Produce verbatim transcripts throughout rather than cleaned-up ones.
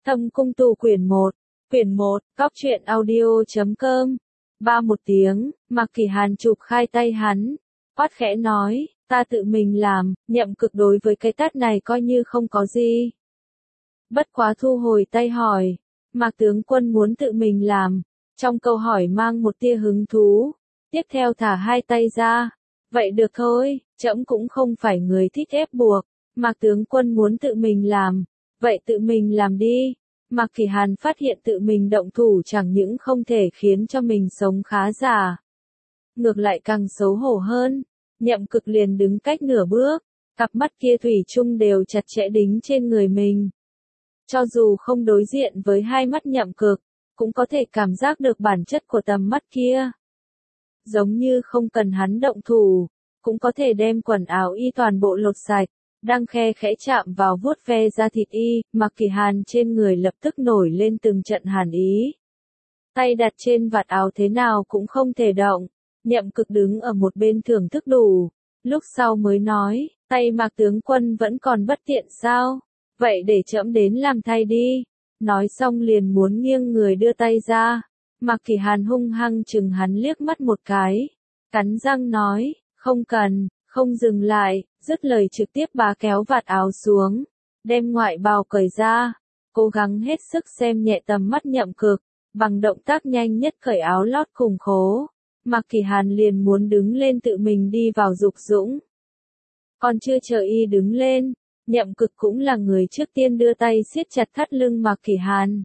Thâm Cung Tu quyển một, quyển một, cóc truyện audio chấm com. Ba một tiếng, Mạc Kỳ Hàn chụp khai tay hắn, quát khẽ nói, ta tự mình làm, Nhậm Cực đối với cái tát này coi như không có gì. Bất quá thu hồi tay hỏi, Mạc tướng quân muốn tự mình làm, trong câu hỏi mang một tia hứng thú, tiếp theo thả hai tay ra, vậy được thôi, trẫm cũng không phải người thích ép buộc, Mạc tướng quân muốn tự mình làm, vậy tự mình làm đi. Mạc Kỳ Hàn phát hiện tự mình động thủ chẳng những không thể khiến cho mình sống khá giả, ngược lại càng xấu hổ hơn. Nhậm Cực liền đứng cách nửa bước, cặp mắt kia thủy chung đều chặt chẽ đính trên người mình. Cho dù không đối diện với hai mắt Nhậm Cực, cũng có thể cảm giác được bản chất của tầm mắt kia. Giống như không cần hắn động thủ, cũng có thể đem quần áo y toàn bộ lột sạch. Đang khe khẽ chạm vào vuốt ve da thịt y, Mạc Kỳ Hàn trên người lập tức nổi lên từng trận hàn ý. Tay đặt trên vạt áo thế nào cũng không thể động. Nhậm Cực đứng ở một bên thưởng thức đủ, lúc sau mới nói, tay Mạc tướng quân vẫn còn bất tiện sao? Vậy để trẫm đến làm thay đi. Nói xong liền muốn nghiêng người đưa tay ra. Mạc Kỳ Hàn hung hăng chừng hắn liếc mắt một cái, cắn răng nói, không cần. Không dừng lại, dứt lời trực tiếp bá kéo vạt áo xuống, đem ngoại bào cởi ra, cố gắng hết sức xem nhẹ tầm mắt Nhậm Cực, bằng động tác nhanh nhất cởi áo lót cùng khố. Mạc Kỳ Hàn liền muốn đứng lên tự mình đi vào dục dũng. Còn chưa chờ y đứng lên, Nhậm Cực cũng là người trước tiên đưa tay siết chặt thắt lưng Mạc Kỳ Hàn.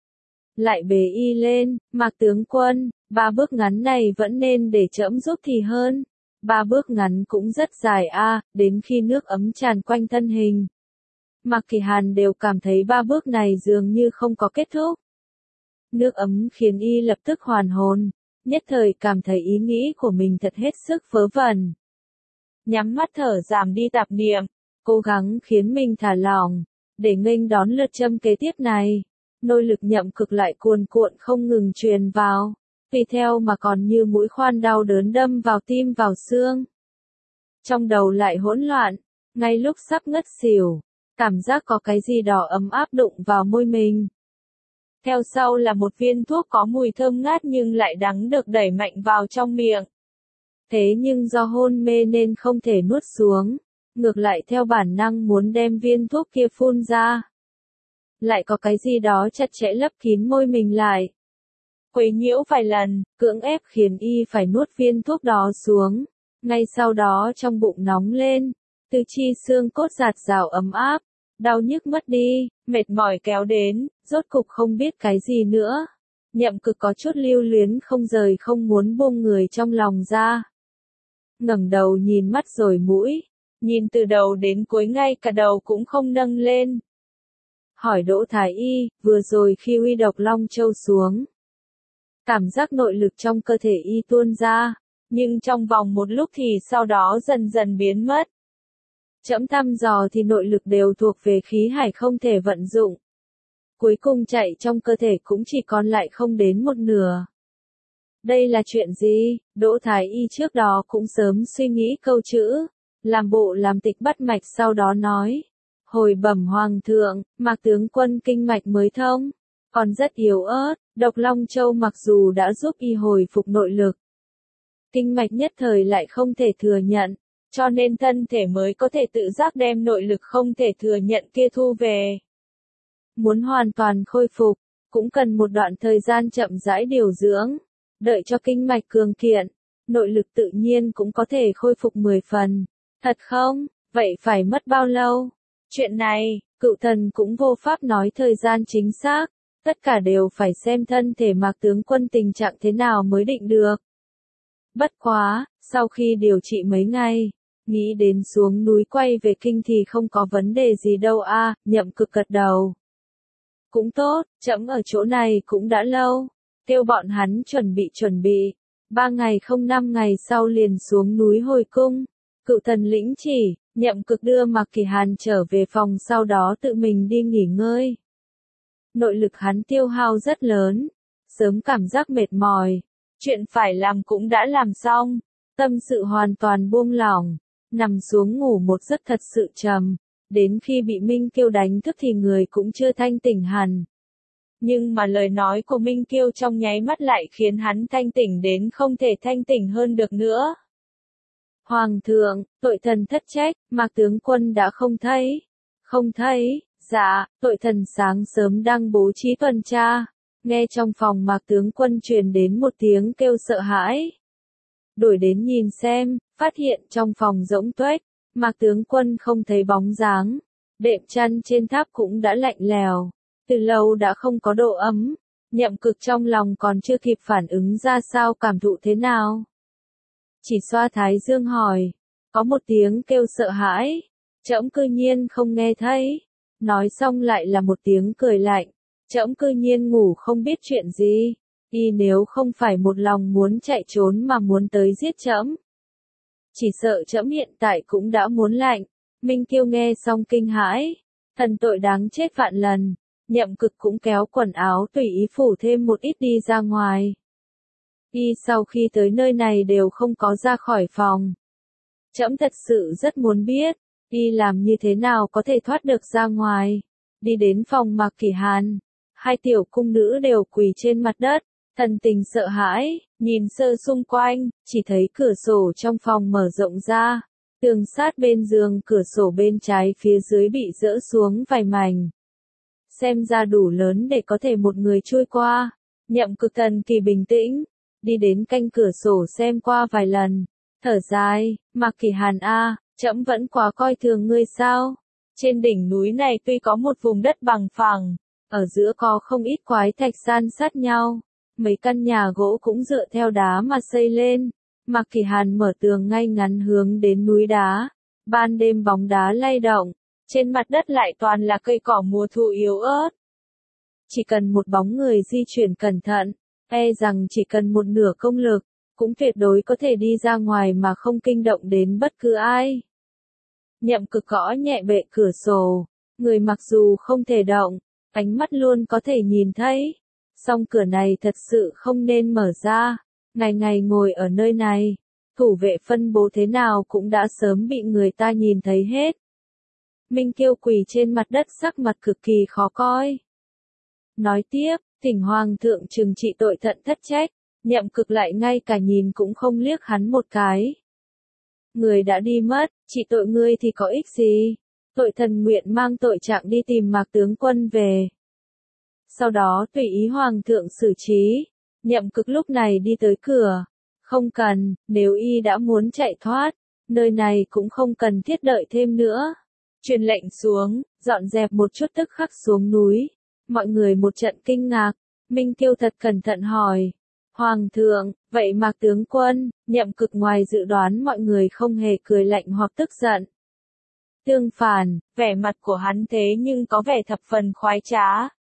Lại bế y lên, Mạc tướng quân, ba bước ngắn này vẫn nên để trẫm giúp thì hơn. Ba bước ngắn cũng rất dài a, à, đến khi nước ấm tràn quanh thân hình. Mạc Kỳ Hàn đều cảm thấy ba bước này dường như không có kết thúc. Nước ấm khiến y lập tức hoàn hồn, nhất thời cảm thấy ý nghĩ của mình thật hết sức vớ vẩn. Nhắm mắt thở giảm đi tạp niệm, cố gắng khiến mình thả lỏng, để nghênh đón lượt châm kế tiếp này. Nôi lực Nhậm Cực lại cuồn cuộn không ngừng truyền vào. Tùy theo mà còn như mũi khoan đau đớn đâm vào tim vào xương. Trong đầu lại hỗn loạn, ngay lúc sắp ngất xỉu, cảm giác có cái gì đó ấm áp đụng vào môi mình. Theo sau là một viên thuốc có mùi thơm ngát nhưng lại đắng được đẩy mạnh vào trong miệng. Thế nhưng do hôn mê nên không thể nuốt xuống, ngược lại theo bản năng muốn đem viên thuốc kia phun ra. Lại có cái gì đó chặt chẽ lấp kín môi mình lại. Quấy nhiễu vài lần, cưỡng ép khiến y phải nuốt viên thuốc đó xuống. Ngay sau đó trong bụng nóng lên, tứ chi xương cốt giạt rào ấm áp, đau nhức mất đi, mệt mỏi kéo đến, rốt cục không biết cái gì nữa. Nhậm Cực có chút lưu luyến không rời không muốn buông người trong lòng ra. Ngẩng đầu nhìn mắt rồi mũi, nhìn từ đầu đến cuối ngay cả đầu cũng không nâng lên. Hỏi Đỗ Thái Y, vừa rồi khi uy độc Long Châu xuống. Cảm giác nội lực trong cơ thể y tuôn ra, nhưng trong vòng một lúc thì sau đó dần dần biến mất. Trẫm thăm dò thì nội lực đều thuộc về khí hải không thể vận dụng. Cuối cùng chạy trong cơ thể cũng chỉ còn lại không đến một nửa. Đây là chuyện gì? Đỗ Thái Y trước đó cũng sớm suy nghĩ câu chữ, làm bộ làm tịch bắt mạch sau đó nói. Hồi bẩm Hoàng thượng, Mạc tướng quân kinh mạch mới thông, còn rất yếu ớt, độc Long Châu mặc dù đã giúp y hồi phục nội lực. Kinh mạch nhất thời lại không thể thừa nhận, cho nên thân thể mới có thể tự giác đem nội lực không thể thừa nhận kia thu về. Muốn hoàn toàn khôi phục, cũng cần một đoạn thời gian chậm rãi điều dưỡng, đợi cho kinh mạch cường kiện, nội lực tự nhiên cũng có thể khôi phục mười phần. Thật không? Vậy phải mất bao lâu? Chuyện này, cựu thần cũng vô pháp nói thời gian chính xác, tất cả đều phải xem thân thể Mạc tướng quân tình trạng thế nào mới định được. Bất quá, sau khi điều trị mấy ngày, nghĩ đến xuống núi quay về kinh thì không có vấn đề gì đâu a, à, Nhậm Cực gật đầu. Cũng tốt, trẫm ở chỗ này cũng đã lâu, kêu bọn hắn chuẩn bị chuẩn bị, ba ngày không năm ngày sau liền xuống núi hồi cung. Cựu thần lĩnh chỉ, Nhậm Cực đưa Mạc Kỳ Hàn trở về phòng sau đó tự mình đi nghỉ ngơi. Nội lực hắn tiêu hao rất lớn, sớm cảm giác mệt mỏi, chuyện phải làm cũng đã làm xong, tâm sự hoàn toàn buông lỏng, nằm xuống ngủ một giấc thật sự trầm, đến khi bị Minh Kiêu đánh thức thì người cũng chưa thanh tỉnh hẳn, Nhưng mà lời nói của Minh Kiêu trong nháy mắt lại khiến hắn thanh tỉnh đến không thể thanh tỉnh hơn được nữa. Hoàng thượng, tội thần thất trách, Mạc tướng quân đã không thấy. Không thấy, dạ, tội thần sáng sớm đang bố trí tuần tra. Nghe trong phòng Mạc tướng quân truyền đến một tiếng kêu sợ hãi. Đổi đến nhìn xem, phát hiện trong phòng rỗng tuếch, Mạc tướng quân không thấy bóng dáng. Đệm chăn trên tháp cũng đã lạnh lèo, từ lâu đã không có độ ấm. Nhậm Cực trong lòng còn chưa kịp phản ứng ra sao cảm thụ thế nào. Chỉ xoa thái dương hỏi, có một tiếng kêu sợ hãi, trẫm cư nhiên không nghe thấy. Nói xong lại là một tiếng cười lạnh, trẫm cư nhiên ngủ không biết chuyện gì. Y nếu không phải một lòng muốn chạy trốn mà muốn tới giết trẫm, chỉ sợ trẫm hiện tại cũng đã muốn lạnh. Minh Kiêu nghe xong kinh hãi, thần tội đáng chết vạn lần. Nhậm Cực cũng kéo quần áo tùy ý phủ thêm một ít đi ra ngoài. Y sau khi tới nơi này đều không có ra khỏi phòng. Trẫm thật sự rất muốn biết, Y làm như thế nào có thể thoát được ra ngoài. Đi đến phòng Mạc Kỷ Hàn, hai tiểu cung nữ đều quỳ trên mặt đất, thần tình sợ hãi, nhìn sơ xung quanh, chỉ thấy cửa sổ trong phòng mở rộng ra. Tường sát bên giường cửa sổ bên trái phía dưới bị rỡ xuống vài mảnh. Xem ra đủ lớn để có thể một người chui qua. Nhậm Cực thần kỳ bình tĩnh, đi đến canh cửa sổ xem qua vài lần, thở dài, Mạc Kỷ Hàn a, trẫm vẫn quá coi thường ngươi sao? Trên đỉnh núi này tuy có một vùng đất bằng phẳng, ở giữa có không ít quái thạch san sát nhau, mấy căn nhà gỗ cũng dựa theo đá mà xây lên. Mạc Kỷ Hàn mở tường ngay ngắn hướng đến núi đá, ban đêm bóng đá lay động, trên mặt đất lại toàn là cây cỏ mùa thu yếu ớt. Chỉ cần một bóng người di chuyển cẩn thận, e rằng chỉ cần một nửa công lực, cũng tuyệt đối có thể đi ra ngoài mà không kinh động đến bất cứ ai. Nhậm Cực gõ nhẹ bệ cửa sổ, người mặc dù không thể động, ánh mắt luôn có thể nhìn thấy. Song cửa này thật sự không nên mở ra, ngày ngày ngồi ở nơi này, thủ vệ phân bố thế nào cũng đã sớm bị người ta nhìn thấy hết. Minh Kiêu quỳ trên mặt đất sắc mặt cực kỳ khó coi. Nói tiếp, thỉnh hoàng thượng trừng trị tội thận thất trách. Nhậm Cực lại ngay cả nhìn cũng không liếc hắn một cái. Người đã đi mất, trị tội ngươi thì có ích gì? Tội thần nguyện mang tội trạng đi tìm Mạc tướng quân về. Sau đó tùy ý hoàng thượng xử trí. Nhậm Cực lúc này đi tới cửa. Không cần, nếu y đã muốn chạy thoát, nơi này cũng không cần thiết đợi thêm nữa. Truyền lệnh xuống, dọn dẹp một chút tức khắc xuống núi. Mọi người một trận kinh ngạc. Minh Kiêu thật cẩn thận hỏi. Hoàng thượng, vậy Mạc tướng quân? Nhậm Cực ngoài dự đoán mọi người không hề cười lạnh hoặc tức giận. Tương phản, vẻ mặt của hắn thế nhưng có vẻ thập phần khoái trá.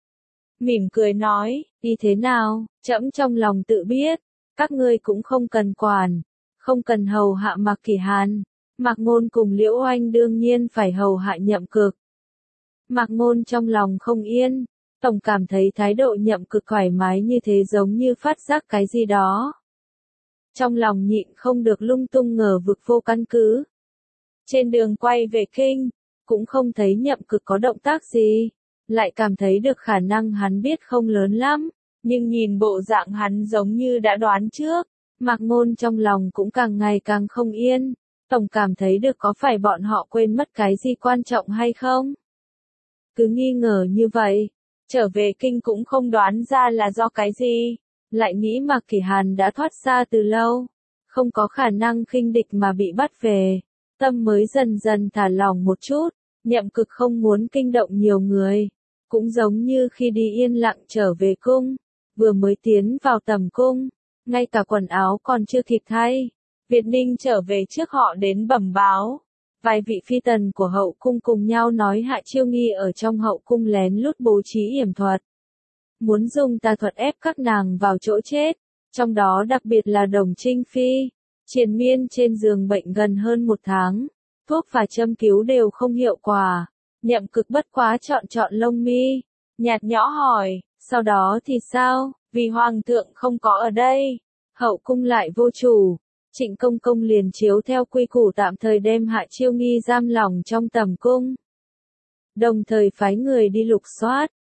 Mỉm cười nói, đi thế nào, trẫm trong lòng tự biết, các ngươi cũng không cần quản, không cần hầu hạ Mạc Kỷ Hàn. Mạc Ngôn cùng Liễu Oanh đương nhiên phải hầu hạ Nhậm Cực. Mạc Ngôn trong lòng không yên, tổng cảm thấy thái độ Nhậm Cực thoải mái như thế giống như phát giác cái gì đó. Trong lòng nhịn không được lung tung ngờ vực vô căn cứ. Trên đường quay về kinh, cũng không thấy Nhậm Cực có động tác gì, lại cảm thấy được khả năng hắn biết không lớn lắm, nhưng nhìn bộ dạng hắn giống như đã đoán trước. Mạc Ngôn trong lòng cũng càng ngày càng không yên, tổng cảm thấy được có phải bọn họ quên mất cái gì quan trọng hay không. Cứ nghi ngờ như vậy, trở về kinh cũng không đoán ra là do cái gì, lại nghĩ Mạc Kỷ Hàn đã thoát ra từ lâu, không có khả năng khinh địch mà bị bắt về, tâm mới dần dần thả lỏng một chút. Nhậm Cực không muốn kinh động nhiều người, cũng giống như khi đi yên lặng trở về cung, vừa mới tiến vào tầm cung, ngay cả quần áo còn chưa kịp thay, Việt Ninh trở về trước họ đến bẩm báo. Vài vị phi tần của hậu cung cùng nhau nói Hạ Chiêu Nghi ở trong hậu cung lén lút bố trí yểm thuật, muốn dùng tà thuật ép các nàng vào chỗ chết, trong đó đặc biệt là Đồng Trinh Phi, triền miên trên giường bệnh gần hơn một tháng, thuốc và châm cứu đều không hiệu quả. Nhậm Cực bất quá chọn chọn lông mi, nhạt nhõ hỏi, sau đó thì sao, vì hoàng thượng không có ở đây, hậu cung lại vô chủ. Trịnh Công Công liền chiếu theo quy củ tạm thời đem Hạ Chiêu Nghi giam lỏng trong tầm cung. Đồng thời phái người đi lục soát,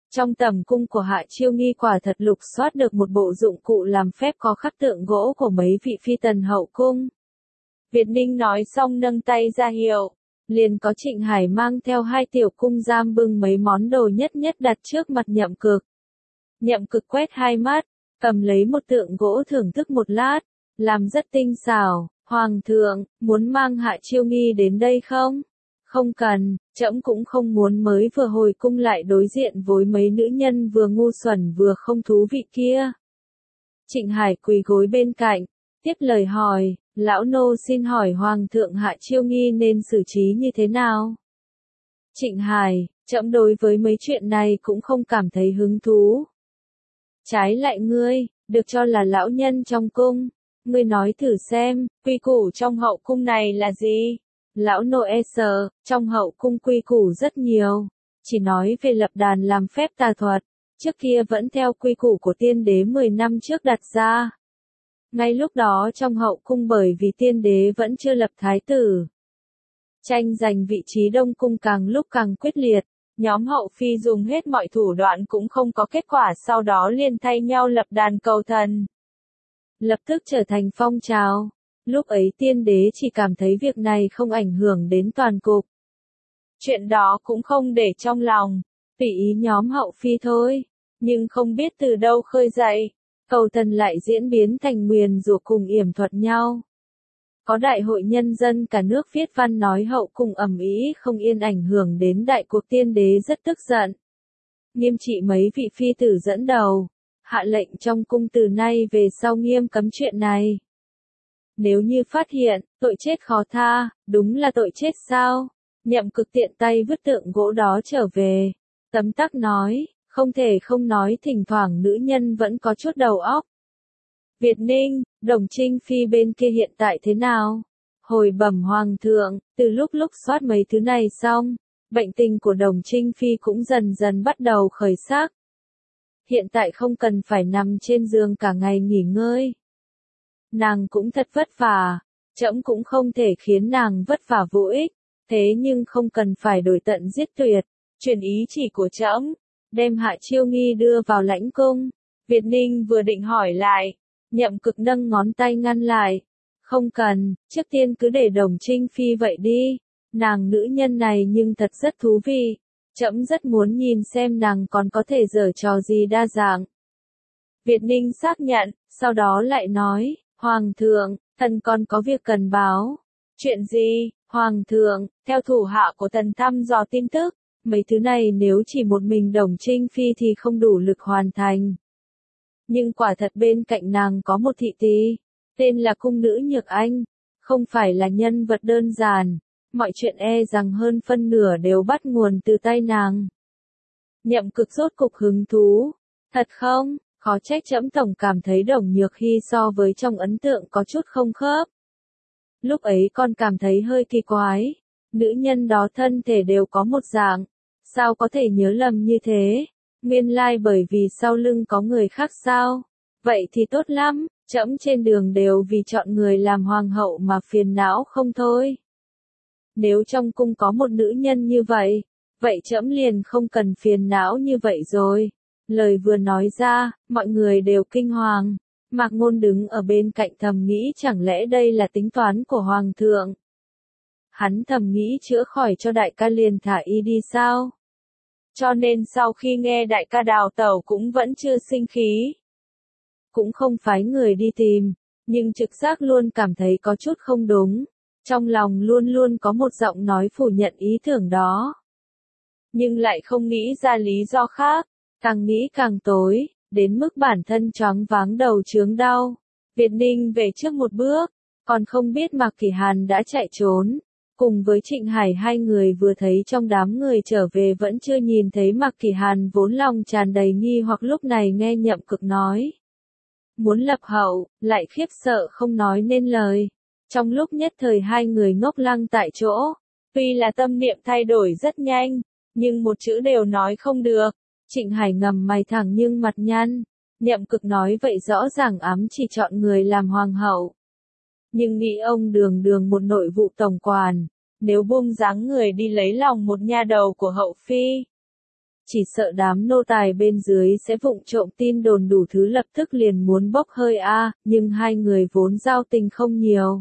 Trong tầm cung của Hạ Chiêu Nghi quả thật lục soát được một bộ dụng cụ làm phép có khắc tượng gỗ của mấy vị phi tần hậu cung. Việt Ninh nói xong nâng tay ra hiệu, liền có Trịnh Hải mang theo hai tiểu cung giam bưng mấy món đồ nhất nhất đặt trước mặt Nhậm Cực. Nhậm Cực quét hai mắt, cầm lấy một tượng gỗ thưởng thức một lát, làm rất tinh xảo. Hoàng thượng, muốn mang Hạ Chiêu Nghi đến đây không? Không cần, trẫm cũng không muốn mới vừa hồi cung lại đối diện với mấy nữ nhân vừa ngu xuẩn vừa không thú vị kia. Trịnh Hải quỳ gối bên cạnh, tiếp lời hỏi, lão nô xin hỏi Hoàng thượng Hạ Chiêu Nghi nên xử trí như thế nào? Trịnh Hải, trẫm đối với mấy chuyện này cũng không cảm thấy hứng thú. Trái lại ngươi, được cho là lão nhân trong cung. Ngươi nói thử xem, quy củ trong hậu cung này là gì? Lão nô e sợ, trong hậu cung quy củ rất nhiều. Chỉ nói về lập đàn làm phép tà thuật, trước kia vẫn theo quy củ của tiên đế mười năm trước đặt ra. Ngay lúc đó trong hậu cung bởi vì tiên đế vẫn chưa lập thái tử. Tranh giành vị trí đông cung càng lúc càng quyết liệt, nhóm hậu phi dùng hết mọi thủ đoạn cũng không có kết quả, sau đó liền thay nhau lập đàn cầu thần. Lập tức trở thành phong trào. Lúc ấy tiên đế chỉ cảm thấy việc này không ảnh hưởng đến toàn cục. Chuyện đó cũng không để trong lòng, tùy ý nhóm hậu phi thôi. Nhưng không biết từ đâu khơi dậy, cầu thần lại diễn biến thành nguyền rủa cùng yểm thuật nhau. Có đại hội nhân dân cả nước viết văn nói hậu cung ầm ĩ không yên ảnh hưởng đến đại cuộc, tiên đế rất tức giận. Nghiêm trị mấy vị phi tử dẫn đầu. Hạ lệnh trong cung từ nay về sau nghiêm cấm chuyện này. Nếu như phát hiện, tội chết khó tha, đúng là tội chết sao? Nhậm Cực tiện tay vứt tượng gỗ đó trở về. Tấm tắc nói, không thể không nói thỉnh thoảng nữ nhân vẫn có chút đầu óc. Việt Ninh, Đồng Trinh Phi bên kia hiện tại thế nào? Hồi bẩm Hoàng thượng, từ lúc lúc soát mấy thứ này xong, bệnh tình của Đồng Trinh Phi cũng dần dần bắt đầu khởi sắc. Hiện tại không cần phải nằm trên giường cả ngày nghỉ ngơi. Nàng cũng thật vất vả, trẫm cũng không thể khiến nàng vất vả vô ích, thế nhưng không cần phải đổi tận giết tuyệt, truyền ý chỉ của trẫm, đem Hạ Chiêu Nghi đưa vào lãnh cung. Việt Ninh vừa định hỏi lại, Nhậm Cực nâng ngón tay ngăn lại. Không cần, trước tiên cứ để Đồng Trinh Phi vậy đi, nàng nữ nhân này nhưng thật rất thú vị. Trẫm rất muốn nhìn xem nàng còn có thể giở trò gì đa dạng. Việt Ninh xác nhận, sau đó lại nói, Hoàng thượng, thần còn có việc cần báo. Chuyện gì, Hoàng thượng, theo thủ hạ của thần thăm dò tin tức, mấy thứ này nếu chỉ một mình Đồng Trinh Phi thì không đủ lực hoàn thành. Nhưng quả thật bên cạnh nàng có một thị tỳ, tên là cung nữ Nhược Anh, không phải là nhân vật đơn giản. Mọi chuyện e rằng hơn phân nửa đều bắt nguồn từ tay nàng. Nhậm Cực rốt cục hứng thú. Thật không, khó trách trẫm tổng cảm thấy Đồng Nhược Hy so với trong ấn tượng có chút không khớp. Lúc ấy con cảm thấy hơi kỳ quái. Nữ nhân đó thân thể đều có một dạng. Sao có thể nhớ lầm như thế? Nguyên lai bởi vì sau lưng có người khác sao? Vậy thì tốt lắm, trẫm trên đường đều vì chọn người làm hoàng hậu mà phiền não không thôi. Nếu trong cung có một nữ nhân như vậy, vậy trẫm liền không cần phiền não như vậy rồi. Lời vừa nói ra, mọi người đều kinh hoàng. Mạc Ngôn đứng ở bên cạnh thầm nghĩ chẳng lẽ đây là tính toán của Hoàng thượng. Hắn thầm nghĩ chữa khỏi cho đại ca liền thả y đi sao? Cho nên sau khi nghe đại ca đào tẩu cũng vẫn chưa sinh khí. Cũng không phái người đi tìm, nhưng trực giác luôn cảm thấy có chút không đúng. Trong lòng luôn luôn có một giọng nói phủ nhận ý tưởng đó. Nhưng lại không nghĩ ra lý do khác, càng nghĩ càng tối, đến mức bản thân choáng váng đầu chướng đau. Việt Ninh về trước một bước, còn không biết Mạc Kỷ Hàn đã chạy trốn. Cùng với Trịnh Hải hai người vừa thấy trong đám người trở về vẫn chưa nhìn thấy Mạc Kỷ Hàn vốn lòng tràn đầy nghi hoặc lúc này nghe Nhậm Cực nói. Muốn lập hậu, lại khiếp sợ không nói nên lời. Trong lúc nhất thời hai người ngốc lăng tại chỗ, tuy là tâm niệm thay đổi rất nhanh, nhưng một chữ đều nói không được. Trịnh Hải ngầm mày thẳng nhưng mặt nhăn. Nhậm Cực nói vậy rõ ràng ám chỉ chọn người làm hoàng hậu. Nhưng nghĩ ông đường đường một nội vụ tổng quản, nếu buông dáng người đi lấy lòng một nha đầu của hậu phi, chỉ sợ đám nô tài bên dưới sẽ vụng trộm tin đồn đủ thứ lập tức liền muốn bốc hơi a, nhưng hai người vốn giao tình không nhiều.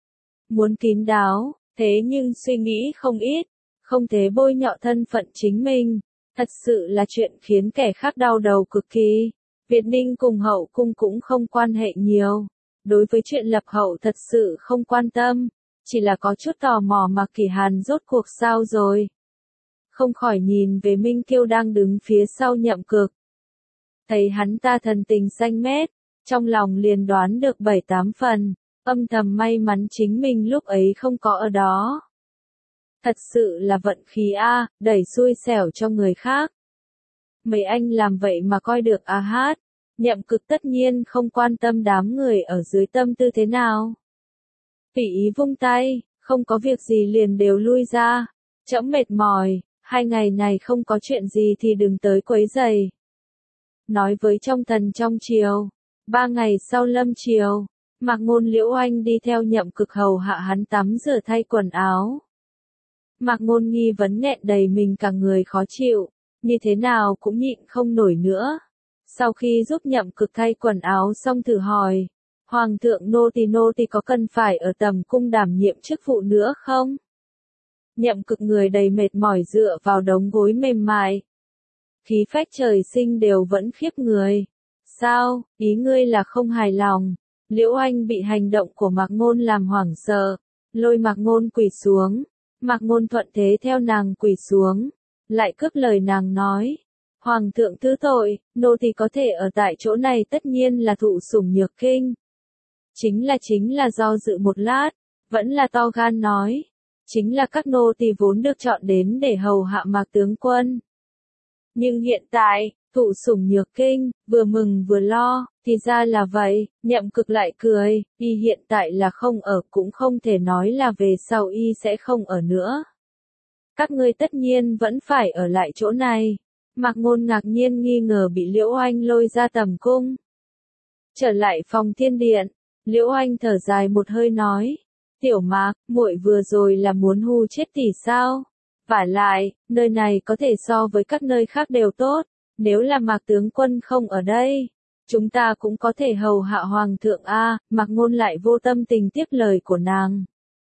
Muốn kín đáo, thế nhưng suy nghĩ không ít, không thể bôi nhọ thân phận chính mình, thật sự là chuyện khiến kẻ khác đau đầu cực kỳ. Việt Ninh cùng hậu cung cũng không quan hệ nhiều, đối với chuyện lập hậu thật sự không quan tâm, chỉ là có chút tò mò Mạc Kỷ Hàn rốt cuộc sao rồi. Không khỏi nhìn về Minh Kiêu đang đứng phía sau Nhậm Cực. Thấy hắn ta thần tình xanh mét, trong lòng liền đoán được bảy tám phần, âm thầm may mắn chính mình lúc ấy không có ở đó. Thật sự là vận khí a, đẩy xui xẻo cho người khác. Mấy anh làm vậy mà coi được a hát, Nhậm Cực tất nhiên không quan tâm đám người ở dưới tâm tư thế nào. Phỉ ý vung tay, không có việc gì liền đều lui ra, trẫm mệt mỏi, hai ngày này không có chuyện gì thì đừng tới quấy rầy. Nói với trong thần trong triều, ba ngày sau lâm triều, Mạc Ngôn Liễu Oanh đi theo Nhậm Cực hầu hạ hắn tắm rửa thay quần áo. Mạc Ngôn nghi vấn nghẹn đầy mình cả người khó chịu, như thế nào cũng nhịn không nổi nữa. Sau khi giúp Nhậm Cực thay quần áo xong thử hỏi, Hoàng thượng nô tỳ nô tỳ có cần phải ở tầm cung đảm nhiệm chức vụ nữa không? Nhậm Cực người đầy mệt mỏi dựa vào đống gối mềm mại. Khí phách trời sinh đều vẫn khiếp người. Sao, ý ngươi là không hài lòng? Liễu Oanh bị hành động của Mạc Ngôn làm hoảng sợ, lôi Mạc Ngôn quỳ xuống. Mạc Ngôn thuận thế theo nàng quỳ xuống, lại cướp lời nàng nói. Hoàng thượng thứ tội, nô tỳ có thể ở tại chỗ này tất nhiên là thụ sủng nhược kinh. Chính là chính là do dự một lát, vẫn là to gan nói. Chính là các nô tỳ vốn được chọn đến để hầu hạ Mạc tướng quân. Nhưng hiện tại, thụ sủng nhược kinh, vừa mừng vừa lo, thì ra là vậy, Nhậm Cực lại cười, y hiện tại là không ở cũng không thể nói là về sau y sẽ không ở nữa. Các ngươi tất nhiên vẫn phải ở lại chỗ này. Mạc Ngôn ngạc nhiên nghi ngờ bị Liễu Oanh lôi ra tầm cung. Trở lại phòng thiên điện, Liễu Oanh thở dài một hơi nói. Tiểu Mạc, muội vừa rồi là muốn hù chết tỷ sao? Vả lại, nơi này có thể so với các nơi khác đều tốt, nếu là Mạc tướng quân không ở đây, chúng ta cũng có thể hầu hạ hoàng thượng a. Mạc Ngôn lại vô tâm tình tiếp lời của nàng,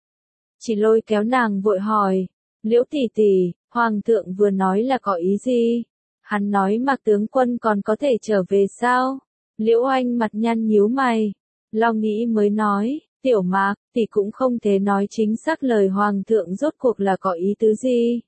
chỉ lôi kéo nàng vội hỏi, Liễu tỷ tỷ, hoàng thượng vừa nói là có ý gì? Hắn nói Mạc tướng quân còn có thể trở về sao? Liễu Oanh mặt nhăn nhíu mày, lo nghĩ mới nói. Tiểu Mạc, tỷ cũng không thể nói chính xác lời hoàng thượng rốt cuộc là có ý tứ gì.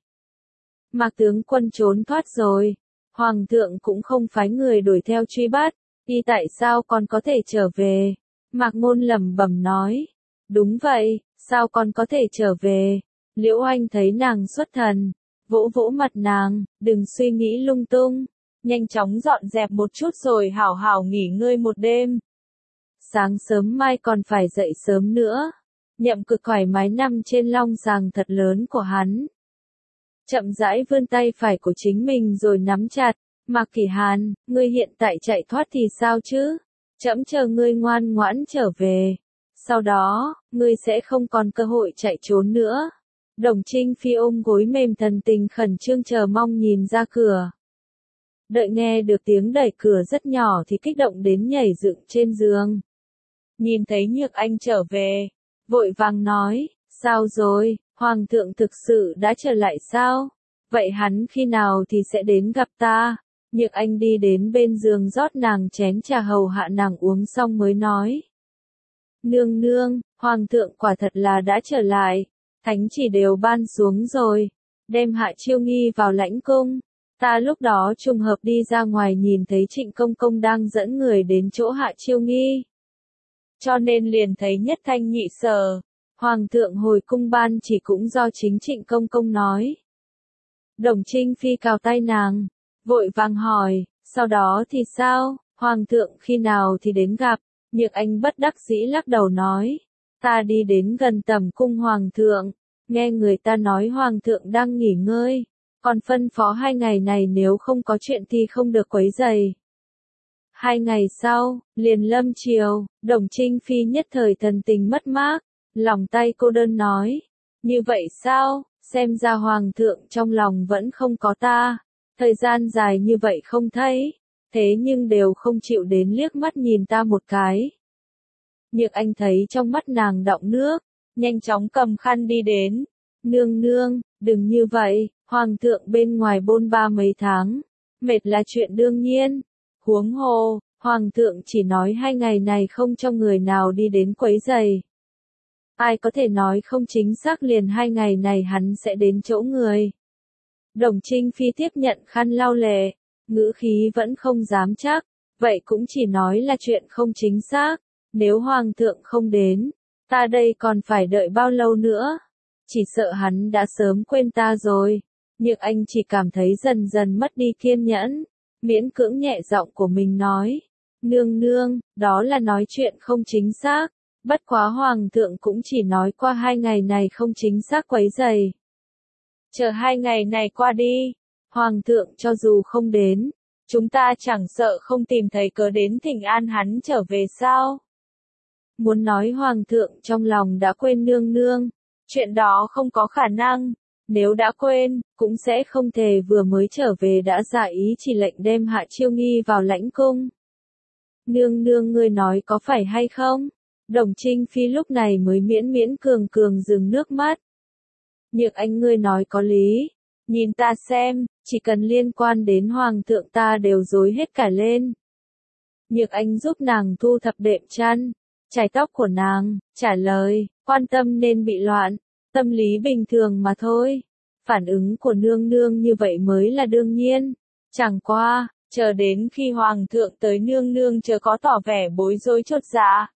Mạc tướng quân trốn thoát rồi, hoàng thượng cũng không phái người đuổi theo truy bắt, y tại sao còn có thể trở về? Mạc Ngôn lẩm bẩm nói, đúng vậy, sao còn có thể trở về? Liễu Oanh thấy nàng xuất thần, vỗ vỗ mặt nàng, đừng suy nghĩ lung tung, nhanh chóng dọn dẹp một chút rồi hảo hảo nghỉ ngơi một đêm. Sáng sớm mai còn phải dậy sớm nữa. Nhậm Cực thoải mái nằm trên long giường thật lớn của hắn. Chậm rãi vươn tay phải của chính mình rồi nắm chặt. Mạc Kỷ Hàn, ngươi hiện tại chạy thoát thì sao chứ? Trẫm chờ ngươi ngoan ngoãn trở về. Sau đó, ngươi sẽ không còn cơ hội chạy trốn nữa. Đồng Trinh Phi ôm gối mềm thần tình khẩn trương chờ mong nhìn ra cửa. Đợi nghe được tiếng đẩy cửa rất nhỏ thì kích động đến nhảy dựng trên giường. Nhìn thấy Nhược Anh trở về, vội vàng nói, sao rồi, Hoàng thượng thực sự đã trở lại sao? Vậy hắn khi nào thì sẽ đến gặp ta? Nhược Anh đi đến bên giường rót nàng chén trà hầu hạ nàng uống xong mới nói. Nương nương, Hoàng thượng quả thật là đã trở lại, thánh chỉ đều ban xuống rồi, đem Hạ Chiêu Nghi vào lãnh cung. Ta lúc đó trùng hợp đi ra ngoài nhìn thấy Trịnh Công Công đang dẫn người đến chỗ Hạ Chiêu Nghi. Cho nên liền thấy nhất thanh nhị sở, Hoàng thượng hồi cung ban chỉ cũng do chính Trịnh Công Công nói. Đồng Trinh Phi cào tay nàng, vội vàng hỏi, sau đó thì sao, Hoàng thượng khi nào thì đến gặp? Nhược Anh bất đắc dĩ lắc đầu nói, ta đi đến gần tầm cung Hoàng thượng, nghe người ta nói Hoàng thượng đang nghỉ ngơi, còn phân phó hai ngày này nếu không có chuyện thì không được quấy rầy. Hai ngày sau, liền lâm chiều, Đồng Trinh Phi nhất thời thần tình mất mát, lòng tay cô đơn nói, như vậy sao, xem ra Hoàng thượng trong lòng vẫn không có ta, Thời gian dài như vậy không thấy, thế nhưng đều không chịu đến liếc mắt nhìn ta một cái. Nhược Anh thấy trong mắt nàng đọng nước, nhanh chóng cầm khăn đi đến. Nương nương, đừng như vậy, hoàng thượng bên ngoài bôn ba mấy tháng, mệt là chuyện đương nhiên. Huống hồ, hoàng thượng chỉ nói hai ngày này không cho người nào đi đến quấy giày. Ai có thể nói không chính xác liền hai ngày này hắn sẽ đến chỗ người. Đồng Trinh Phi tiếp nhận khăn lau lệ, ngữ khí vẫn không dám chắc, vậy cũng chỉ nói là chuyện không chính xác, nếu hoàng thượng không đến, ta đây còn phải đợi bao lâu nữa, chỉ sợ hắn đã sớm quên ta rồi. Nhược Anh chỉ cảm thấy dần dần mất đi kiên nhẫn, miễn cưỡng nhẹ giọng của mình nói, nương nương, đó là nói chuyện không chính xác, bất quá hoàng thượng cũng chỉ nói qua hai ngày này không chính xác quấy giày. Chờ hai ngày này qua đi, hoàng thượng cho dù không đến, chúng ta chẳng sợ không tìm thấy cớ đến thỉnh an hắn trở về sao. Muốn nói hoàng thượng trong lòng đã quên nương nương, chuyện đó không có khả năng, nếu đã quên, cũng sẽ không thể vừa mới trở về đã giả ý chỉ lệnh đem Hạ Chiêu Nghi vào lãnh cung. Nương nương ngươi nói có phải hay không? Đồng Trinh Phi lúc này mới miễn miễn cường cường dừng nước mắt. Nhược Anh ngươi nói có lý, nhìn ta xem, chỉ cần liên quan đến hoàng thượng ta đều rối hết cả lên. Nhược Anh giúp nàng thu thập đệm chăn, chải tóc của nàng, trả lời, quan tâm nên bị loạn, tâm lý bình thường mà thôi. Phản ứng của nương nương như vậy mới là đương nhiên. Chẳng qua, chờ đến khi hoàng thượng tới nương nương chớ có tỏ vẻ bối rối chột dạ.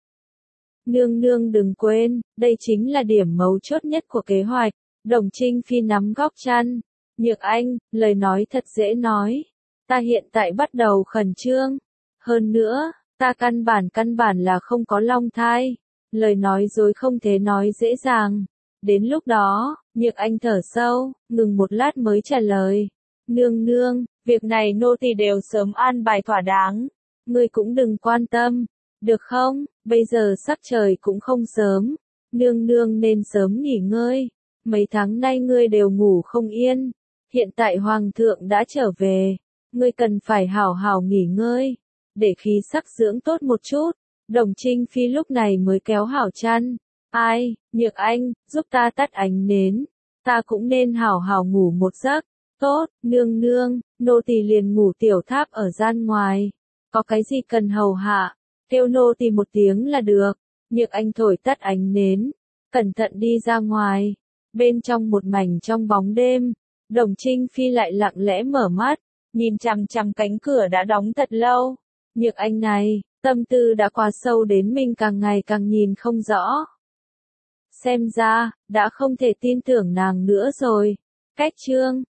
Nương nương đừng quên, đây chính là điểm mấu chốt nhất của kế hoạch. Đồng Trinh Phi nắm góc chăn. Nhược Anh, lời nói thật dễ nói. Ta hiện tại bắt đầu khẩn trương. Hơn nữa, ta căn bản căn bản là không có long thai. Lời nói dối không thể nói dễ dàng. Đến lúc đó, Nhược Anh thở sâu, ngừng một lát mới trả lời. Nương nương, việc này nô tỳ đều sớm an bài thỏa đáng. Ngươi cũng đừng quan tâm, được không? Bây giờ sắc trời cũng không sớm. Nương nương nên sớm nghỉ ngơi. Mấy tháng nay ngươi đều ngủ không yên. Hiện tại hoàng thượng đã trở về. Ngươi cần phải hảo hảo nghỉ ngơi. Để khí sắc dưỡng tốt một chút. Đồng Trinh Phi lúc này mới kéo hảo chăn. Ai, Nhược Anh, giúp ta tắt ánh nến. Ta cũng nên hảo hảo ngủ một giấc. Tốt, nương nương, nô tỳ liền ngủ tiểu tháp ở gian ngoài. Có cái gì cần hầu hạ, kêu nô tỳ một tiếng là được. Nhược Anh thổi tắt ánh nến, cẩn thận đi ra ngoài. Bên trong một mảnh trong bóng đêm, Đồng Trinh Phi lại lặng lẽ mở mắt, nhìn chằm chằm cánh cửa đã đóng thật lâu. Nhược Anh này, tâm tư đã quá sâu đến mình càng ngày càng nhìn không rõ. Xem ra, đã không thể tin tưởng nàng nữa rồi. Cách chương